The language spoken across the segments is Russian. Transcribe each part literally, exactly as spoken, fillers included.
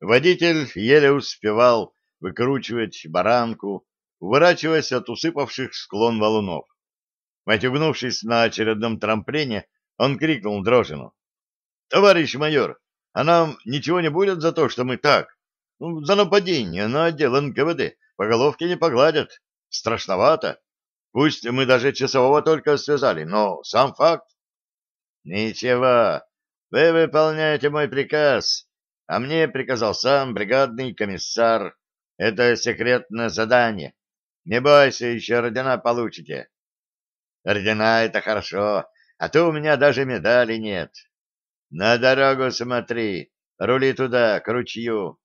Водитель еле успевал выкручивать баранку, уворачиваясь от усыпавших склон валунов. Отюгнувшись на очередном трамплине, он крикнул Дрожину: — Товарищ майор, а нам ничего не будет за то, что мы так? Ну, за нападение на отдел эн ка вэ дэ по головке не погладят. Страшновато. Пусть мы даже часового только связали, но сам факт. — Ничего, вы выполняете мой приказ, а мне приказал сам бригадный комиссар. Это секретное задание. Не бойся, еще ордена получите. Ордена — это хорошо, а то у меня даже медали нет. На дорогу смотри, рули туда, к ручью.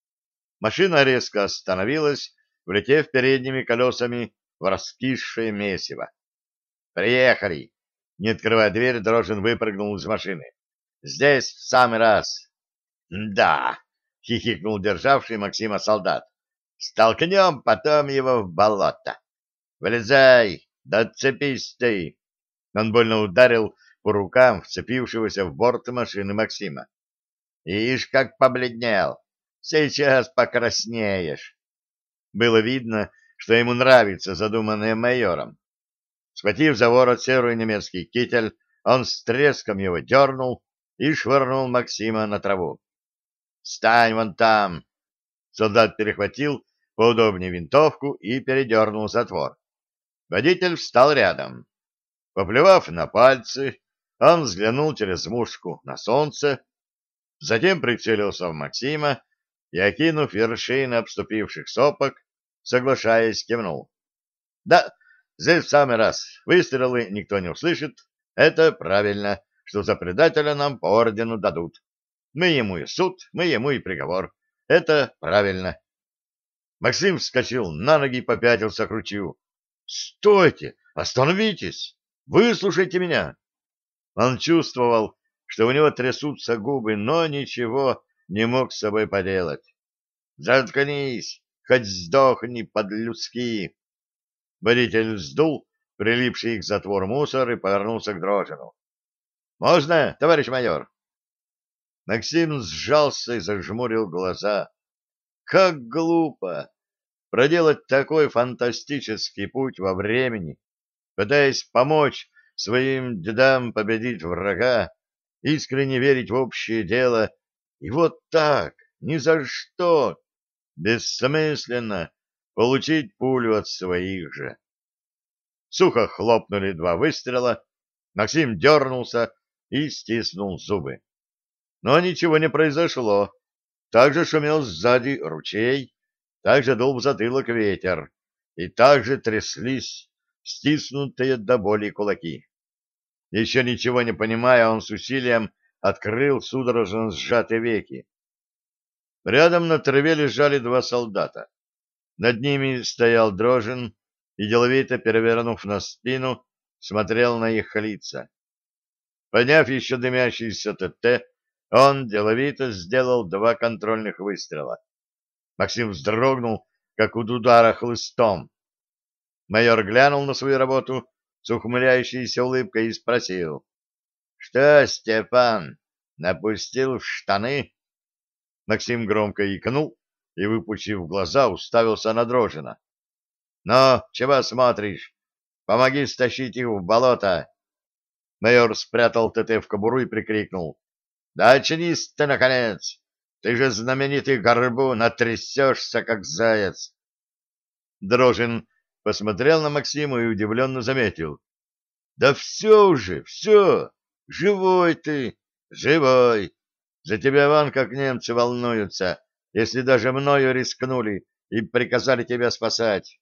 Машина резко остановилась, влетев передними колесами в раскисшее месиво. «Приехали!» Не открывая дверь, Дрожин выпрыгнул из машины. «Здесь в самый раз!» «Да!» — хихикнул державший Максима солдат. «Столкнем потом его в болото! Вылезай! Да отцепись ты!» Он больно ударил по рукам вцепившегося в борт машины Максима. «Ишь, как побледнел! Сейчас покраснеешь!» Было видно, что ему нравится задуманное майором. Схватив за ворот серый немецкий китель, он с треском его дернул и швырнул Максима на траву. «Стань вон там!» Солдат перехватил поудобнее винтовку и передернул затвор. Водитель встал рядом. Поплевав на пальцы, он взглянул через мушку на солнце, затем прицелился в Максима и, окинув вершины обступивших сопок, соглашаясь, кивнул. «Да, здесь в самый раз. Выстрелы никто не услышит. Это правильно, что за предателя нам по ордену дадут. Мы ему и суд, мы ему и приговор. Это правильно». Максим вскочил на ноги и попятился к ручью. «Стойте! Остановитесь! Выслушайте меня!» Он чувствовал, что у него трясутся губы, но ничего не мог с собой поделать. «Заткнись! Хоть сдохни под-людски!» Водитель вздул прилипший к затвору мусор и повернулся к Дрожину. «Можно, товарищ майор?» Максим сжался и зажмурил глаза. Как глупо проделать такой фантастический путь во времени, пытаясь помочь своим дедам победить врага, искренне верить в общее дело, и вот так, ни за что, бессмысленно получить пулю от своих же. Сухо хлопнули два выстрела, Максим дернулся и стиснул зубы. Но ничего не произошло. Также шумел сзади ручей, также дул в затылок ветер, и также тряслись стиснутые до боли кулаки. Еще ничего не понимая, он с усилием открыл судорожно сжатые веки. Рядом на траве лежали два солдата. Над ними стоял Дрожин и, деловито перевернув на спину, смотрел на их лица. Подняв еще дымящийся тэ тэ, он деловито сделал два контрольных выстрела. Максим вздрогнул, как от удара хлыстом. Майор глянул на свою работу с ухмыляющейся улыбкой и спросил: — Что, Степан, напустил в штаны? Максим громко икнул и, выпучив глаза, уставился на Дрожина. — Ну, чего смотришь? Помоги стащить их в болото. Майор спрятал тэ тэ в кобуру и прикрикнул: — Да очнись ты, наконец! Ты же знаменитый горбун, натрясешься, как заяц! Дрожин посмотрел на Максима и удивленно заметил: — Да все уже, все! Живой ты! Живой! За тебя вон как немцы волнуются, если даже мною рискнули и приказали тебя спасать.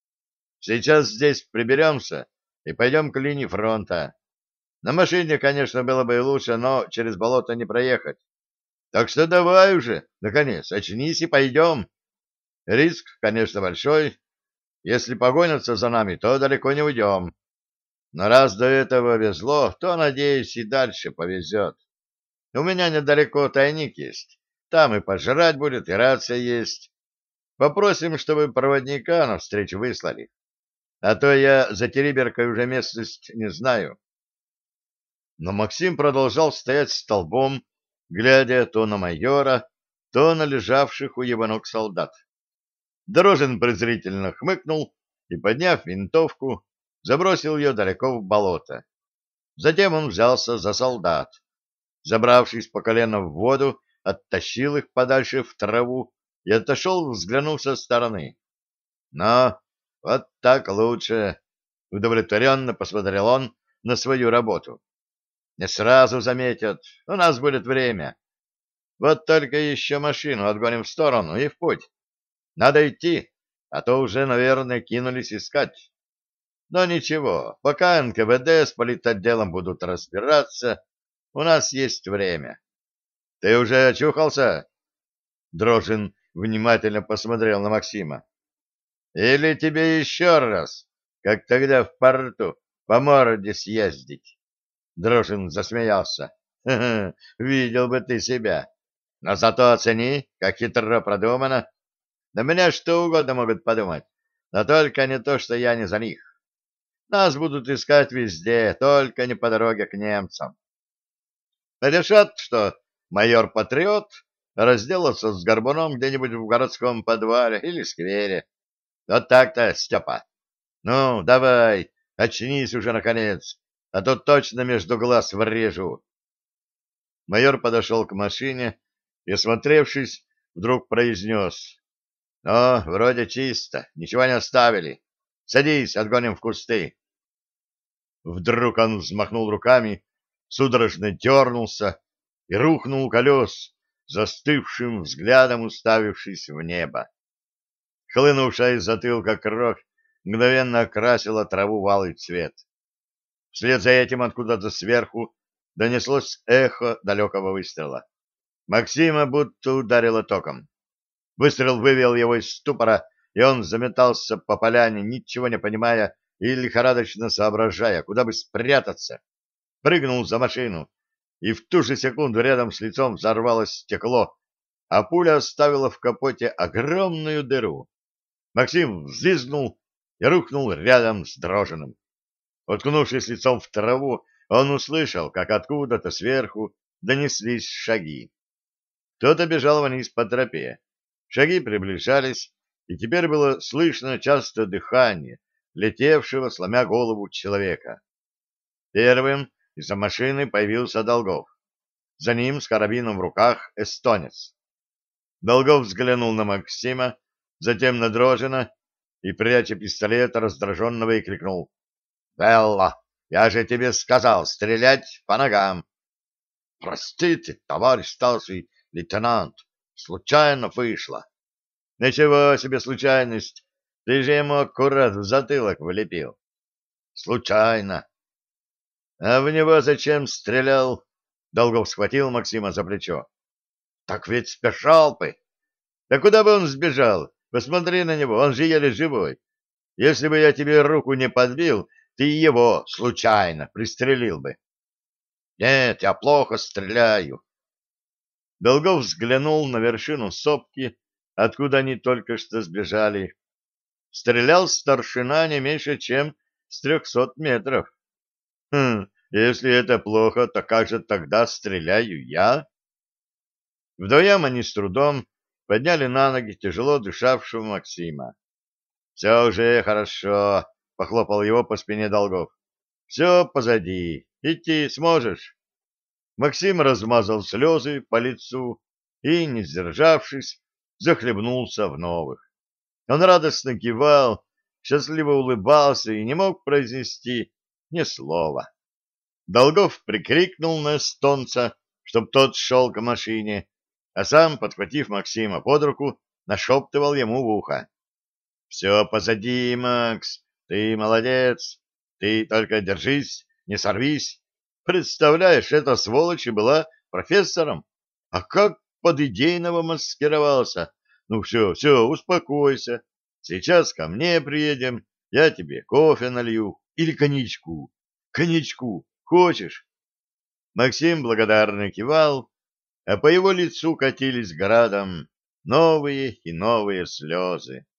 Сейчас здесь приберемся и пойдем к линии фронта. На машине, конечно, было бы и лучше, но через болото не проехать. Так что давай уже, наконец, очнись и пойдем. Риск, конечно, большой. Если погонятся за нами, то далеко не уйдем. Но раз до этого везло, то, надеюсь, и дальше повезет. У меня недалеко тайник есть. Там и пожрать будет, и рация есть. Попросим, чтобы проводника навстречу выслали. А то я за Териберкой уже местность не знаю. Но Максим продолжал стоять столбом, глядя то на майора, то на лежавших у его ног солдат. Дрожин презрительно хмыкнул и, подняв винтовку, забросил ее далеко в болото. Затем он взялся за солдат. Забравшись по колено в воду, оттащил их подальше в траву и отошел, взглянув со стороны. — Но вот так лучше, — удовлетворенно посмотрел он на свою работу. — Не сразу заметят, у нас будет время. Вот только еще машину отгоним в сторону и в путь. Надо идти, а то уже, наверное, кинулись искать. Но ничего, пока эн ка вэ дэ с политотделом будут разбираться, у нас есть время. Ты уже очухался? Дрожин внимательно посмотрел на Максима. Или тебе еще раз, как тогда в порту, по морде съездить? Дрожин засмеялся. Ха-ха, видел бы ты себя. Но зато оцени, как хитро продумано. На меня что угодно могут подумать, но только не то, что я не за них. Нас будут искать везде, только не по дороге к немцам. Решат, что майор-патриот разделался с горбуном где-нибудь в городском подвале или сквере. Вот так-то, Степа. Ну, давай, очнись уже, наконец, а то точно между глаз врежу. Майор подошел к машине и, осмотревшись, вдруг произнес. — Ну, вроде чисто, ничего не оставили. Садись, отгоним в кусты. Вдруг он взмахнул руками, судорожно дернулся и рухнул у колес, застывшим взглядом уставившись в небо. Хлынувшая из затылка кровь мгновенно окрасила траву в алый цвет. Вслед за этим откуда-то сверху донеслось эхо далекого выстрела. Максима будто ударило током. Выстрел вывел его из ступора, и он заметался по поляне, ничего не понимая и лихорадочно соображая, куда бы спрятаться. Прыгнул за машину, и в ту же секунду рядом с лицом взорвалось стекло, а пуля оставила в капоте огромную дыру. Максим взвизгнул и рухнул рядом с Дрожиным. Уткнувшись лицом в траву, он услышал, как откуда-то сверху донеслись шаги. Кто-то бежал вниз по тропе. Шаги приближались, и теперь было слышно частое дыхание летевшего, сломя голову, человека. Первым из-за машины появился Долгов. За ним с карабином в руках эстонец. Долгов взглянул на Максима, затем на Дрожина и, пряча пистолет, раздраженно выкрикнул. — Белла, я же тебе сказал стрелять по ногам. — Простите, товарищ старший лейтенант, случайно вышло. — Ничего себе случайность, ты же ему аккурат в затылок влепил. — Случайно. — А в него зачем стрелял? Долгов схватил Максима за плечо. — Так ведь спешал бы. — Да куда бы он сбежал? Посмотри на него, он же еле живой. Если бы я тебе руку не подбил, ты его случайно пристрелил бы. — Нет, я плохо стреляю. Долгов взглянул на вершину сопки, откуда они только что сбежали. Стрелял старшина не меньше, чем с трехсот метров. Хм, если это плохо, то как же тогда стреляю я? Вдвоем они с трудом подняли на ноги тяжело дышавшего Максима. — Все уже хорошо, — похлопал его по спине Долгов. — Все позади. Идти сможешь? Максим размазал слезы по лицу и, не сдержавшись, захлебнулся в новых. Он радостно кивал, счастливо улыбался и не мог произнести ни слова. Долгов прикрикнул на эстонца, чтоб тот шел к машине, а сам, подхватив Максима под руку, нашептывал ему в ухо. — Все позади, Макс, ты молодец, ты только держись, не сорвись. Представляешь, эта сволочь была профессором, а как под идейного маскировался. Ну все, все, успокойся. Сейчас ко мне приедем, я тебе кофе налью или коньячку. Коньячку хочешь? Максим благодарно кивал, а по его лицу катились градом новые и новые слезы.